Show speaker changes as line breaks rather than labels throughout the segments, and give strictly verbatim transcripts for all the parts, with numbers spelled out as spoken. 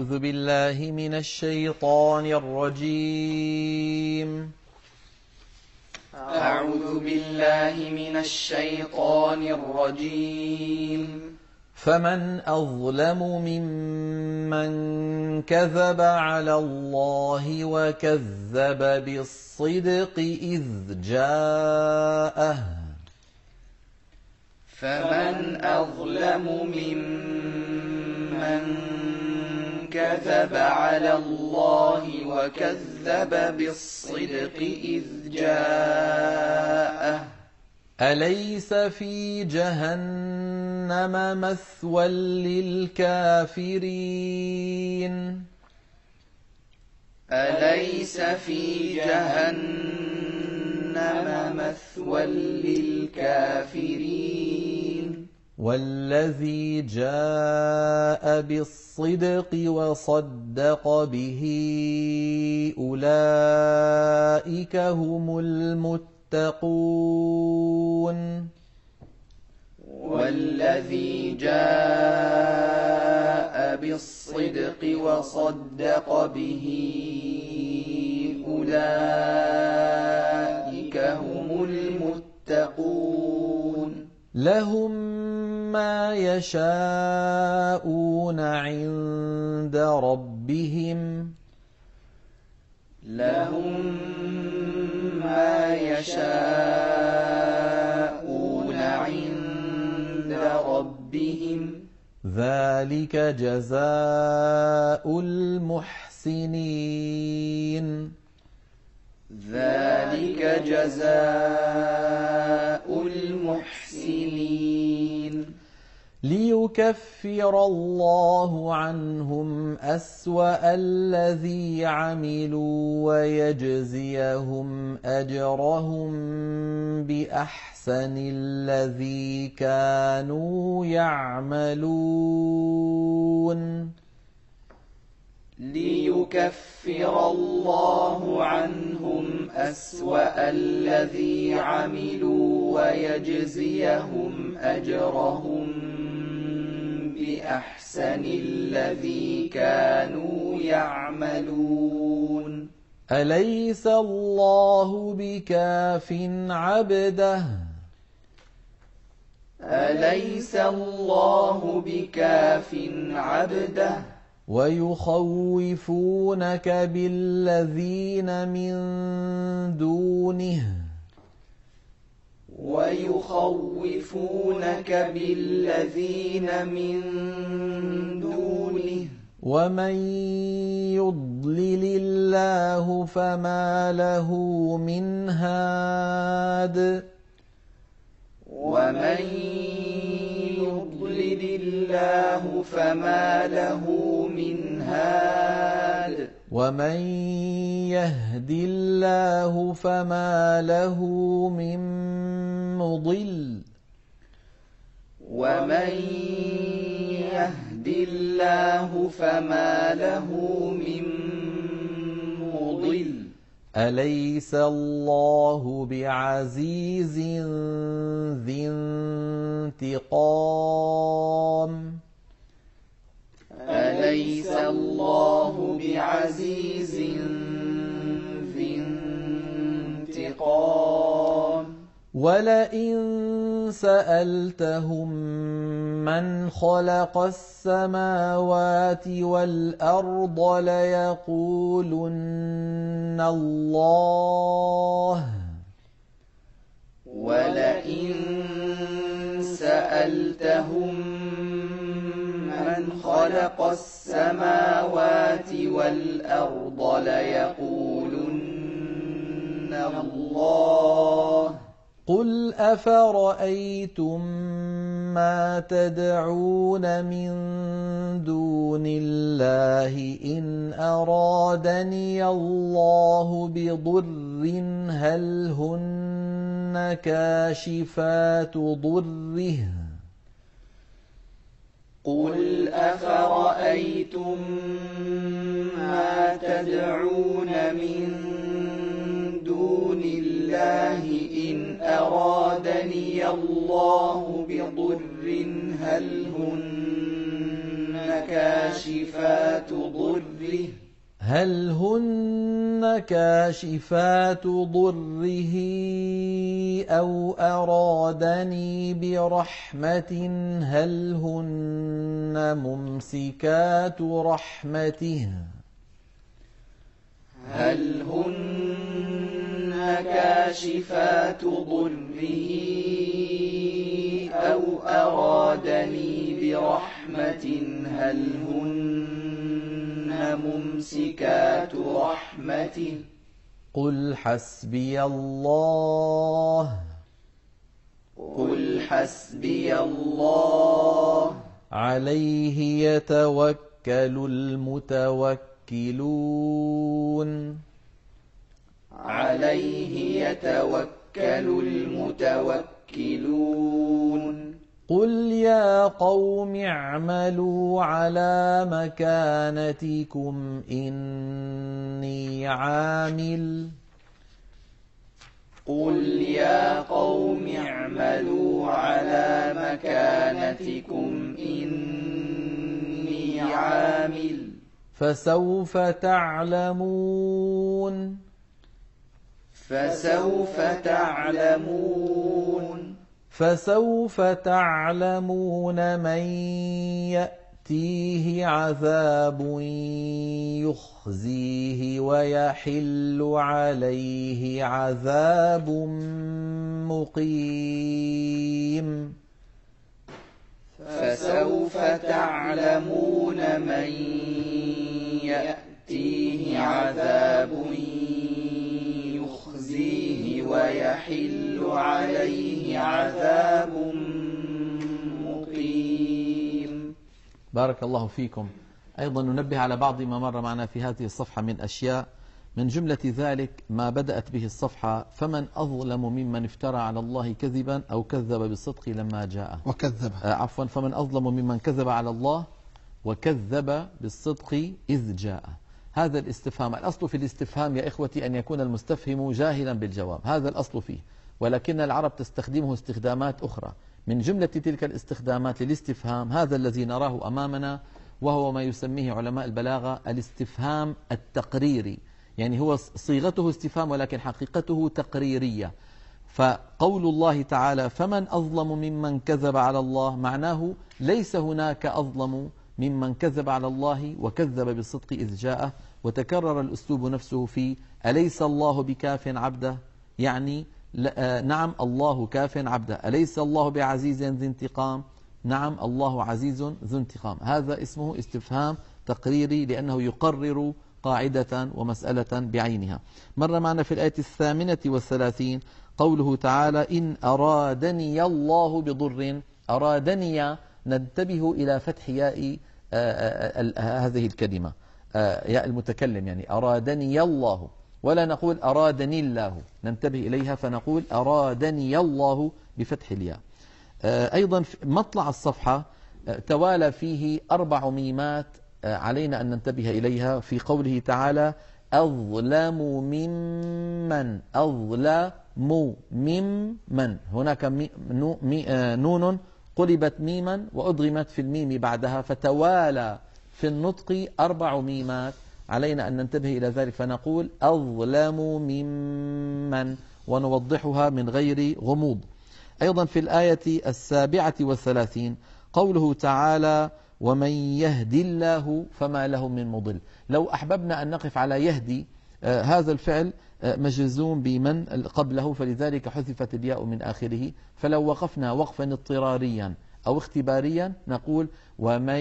أعوذ بالله من الشيطان الرجيم
أعوذ بالله من الشيطان الرجيم
فمن أظلم ممن كذب على الله وكذب بالصدق إذ جاءه
فمن أظلم ممن كذب على الله وكذب بالصدق إذ جاءه
أليس في جهنم مثوى للكافرين
أليس في جهنم مثوى للكافرين
والذي جاء بالصدق وصدق به أولئك هم المتقون
والذي جاء بالصدق وصدق به أولئك هم المتقون
لهم ما يشاءون عند ربهم
لهم ما يشاءون عند ربهم
ذلك جزاء المحسنين
ذلك جزاء المحسنين
ليكفر الله عنهم أسوأ الذي عملوا ويجزيهم أجرهم بأحسن الذي كانوا يعملون
ليكفر الله عنهم أسوأ الذي عملوا ويجزيهم أجرهم بأحسن الذي كانوا يعملون
أليس الله بكاف عبده
أليس الله بكاف عبده
ويخوفونك بالذين من دونه
ويخوفونك بالذين من دونه
ومن يضلل الله فما له من هاد
ومن يضلل الله فما له من هاد
ومن يهد الله فما له من مضل
ومن يهد الله فما له من مضل
أليس الله بعزيز ذي انتقام
أليس الله بعزيز ذي انتقام
ولئن سألتهم من خلق السماوات والأرض ليقولن الله
ولئن سألتهم من خلق السماوات والأرض ليقولن الله
قل أفرأيتم ما تدعون من دون الله إن أرادني الله بضر هل هن كاشفات ضره
قل أفرأيتم ما تدعون من دون الله إن أرادني الله بضر هل هن كاشفات كاشفات ضره
هل هن كاشفات ضره أو أرادني برحمة هل هن ممسكات رحمته
هل هن كاشفات ضره أو أرادني برحمة هل هن ممسكات رحمته
قل حسبي الله
قل حسبي الله
عليه يتوكل المتوكلون
عليه يتوكل المتوكلون
قل يا قوم اعملوا على مكانتكم إني عامل
قل يا قوم اعملوا على مكانتكم إني عامل
فسوف تعلمون
فسوف تعلمون
فسوف تعلمون من يأتيه عذاب يخزيه ويحل عليه عذاب مقيم
فسوف تعلمون من يأتيه عذاب يخزيه ويحل عليه عذاب مقيم.
بارك الله فيكم. أيضا ننبه على بعض ما مر معنا في هذه الصفحة من أشياء، من جملة ذلك ما بدأت به الصفحة: فمن أظلم ممن افترى على الله كذبا أو كذب بالصدق لما جاءه
وكذب
آه عفوا فمن أظلم ممن كذب على الله وكذب بالصدق إذ جاءه. هذا الاستفهام، الأصل في الاستفهام يا إخوتي أن يكون المستفهم جاهلا بالجواب، هذا الأصل فيه، ولكن العرب تستخدمه استخدامات أخرى. من جملة تلك الاستخدامات للاستفهام هذا الذي نراه أمامنا، وهو ما يسميه علماء البلاغة الاستفهام التقريري، يعني هو صيغته استفهام ولكن حقيقته تقريرية. فقول الله تعالى فمن أظلم ممن كذب على الله، معناه ليس هناك أظلم ممن كذب على الله وكذب بالصدق إذ جاءه. وتكرر الأسلوب نفسه في أليس الله بكاف عبده، يعني نعم الله كاف عبده. أليس الله بعزيز ذي انتقام، نعم الله عزيز ذو انتقام. هذا اسمه استفهام تقريري لأنه يقرر قاعدة ومسألة بعينها. مر معنا في الآية الثامنة والثلاثين قوله تعالى إن أرادني الله بضر. أرادني، ننتبه إلى فتح ياء هذه الكلمة، ياء المتكلم، يعني أرادني الله، ولا نقول أرادني الله، ننتبه إليها فنقول أرادني الله بفتح الياء. أيضا مطلع الصفحة توالى فيه أربع ميمات علينا أن ننتبه إليها في قوله تعالى أظلم ممن. أظلم ممن، هناك نون قلبت ميما وأضغمت في الميم بعدها، فتوالى في النطق أربع ميمات، علينا أن ننتبه إلى ذلك فنقول أظلم ممن، ونوضحها من غير غموض. أيضا في الآية السابعة والثلاثين قوله تعالى ومن يهدي الله فما له من مضل. لو أحببنا أن نقف على يهدي، آه هذا الفعل آه مجزوم بمن قبله، فلذلك حذفت الياء من آخره. فلو وقفنا وقفا اضطراريا أو اختباريا نقول ومن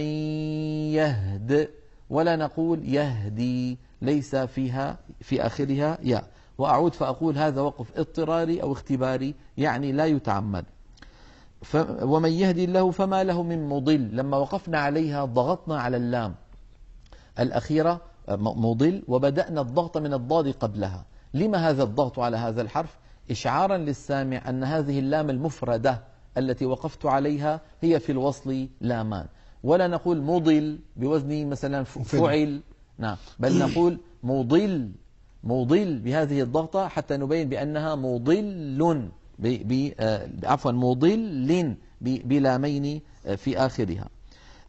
يهد، ولا نقول يهدي، ليس فيها في آخرها ياء. وأعود فأقول هذا وقف اضطراري أو اختباري، يعني لا يتعمد. ومن يهدي الله فما له من مضل، لما وقفنا عليها ضغطنا على اللام الأخيرة مضل، وبدأنا الضغط من الضاد قبلها. لما هذا الضغط على هذا الحرف؟ إشعارا للسامع أن هذه اللام المفردة التي وقفت عليها هي في الوصل لامان. ولا نقول مضل بوزن مثلا فعل، نعم، بل نقول مضل مضل بهذه الضغطة حتى نبين بأنها مضل، عفوا مضل بلامين في آخرها.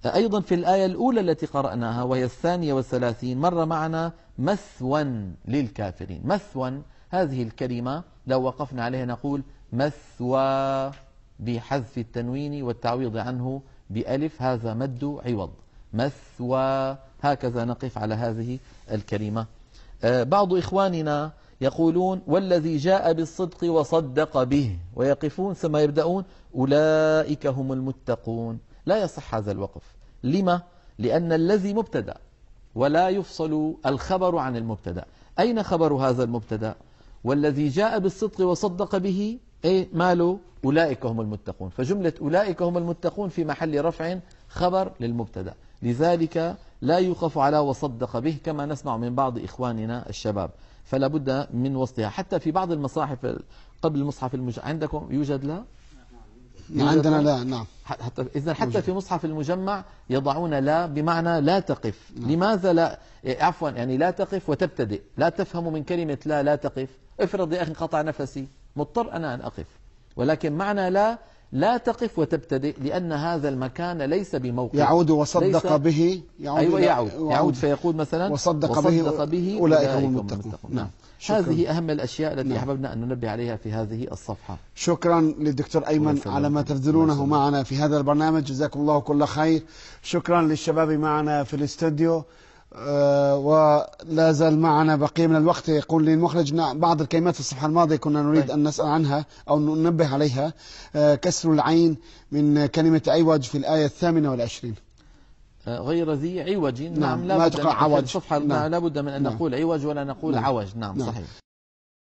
أيضا في الآية الأولى التي قرأناها وهي الثانية والثلاثين مر معنا مثوى للكافرين. مثوى هذه الكلمة لو وقفنا عليها نقول مثوى بحذف التنوين والتعويض عنه بألف، هذا مد عوض. مثوى، هكذا نقف على هذه الكلمة. بعض إخواننا يقولون والذي جاء بالصدق وصدق به، ويقفون ثم يبدأون أولئك هم المتقون. لا يصح هذا الوقف. لما؟ لأن الذي مبتدأ ولا يفصل الخبر عن المبتدأ. أين خبر هذا المبتدأ؟ والذي جاء بالصدق وصدق به إيه ماله؟ أولئك هم المتقون. فجملة أولئك هم المتقون في محل رفع خبر للمبتدأ، لذلك لا يوقف على وصدق به كما نسمع من بعض إخواننا الشباب، فلا بد من وصلها. حتى في بعض المصاحف قبل المصحف المجمع عندكم يوجد لا؟
عندنا لا، نعم.
حتى إذن حتى في مصحف المجمع يضعون لا بمعنى لا تقف. نعم. لماذا لا؟ عفوا يعني لا تقف وتبتدئ. لا تفهم من كلمة لا لا تقف. افرض يا أخي انقطع نفسي، مضطر أنا أن أقف، ولكن معنى لا لا تقف وتبتدئ، لأن هذا المكان ليس بموقف.
يعود وصدق به.
يعود أيوة يعود. يعود فيقول مثلا
وصدق,
وصدق به, به
أولئك هم المتقون.
نعم. هذه أهم الأشياء التي أحببنا أن ننبه عليها في هذه الصفحة.
شكرا للدكتور أيمن على ما تبذلونه معنا في هذا البرنامج، جزاكم الله كل خير. شكرا للشباب معنا في الاستوديو. أه ولا زال معنا بقية من الوقت. يقول لي المخرج بعض الكلمات في الصفحة الماضية كنا نريد أن نسأل عنها أو ننبه عليها. أه كسر العين من كلمة عوج في الآية الثامنة والعشرين.
غير ذي عوج. نعم,
نعم.
لا بد من
عوج.
الصفحة. نعم. لا بد من أن نعم. نقول عوج ولا نقول
نعم.
عوج. نعم,
نعم
صحيح.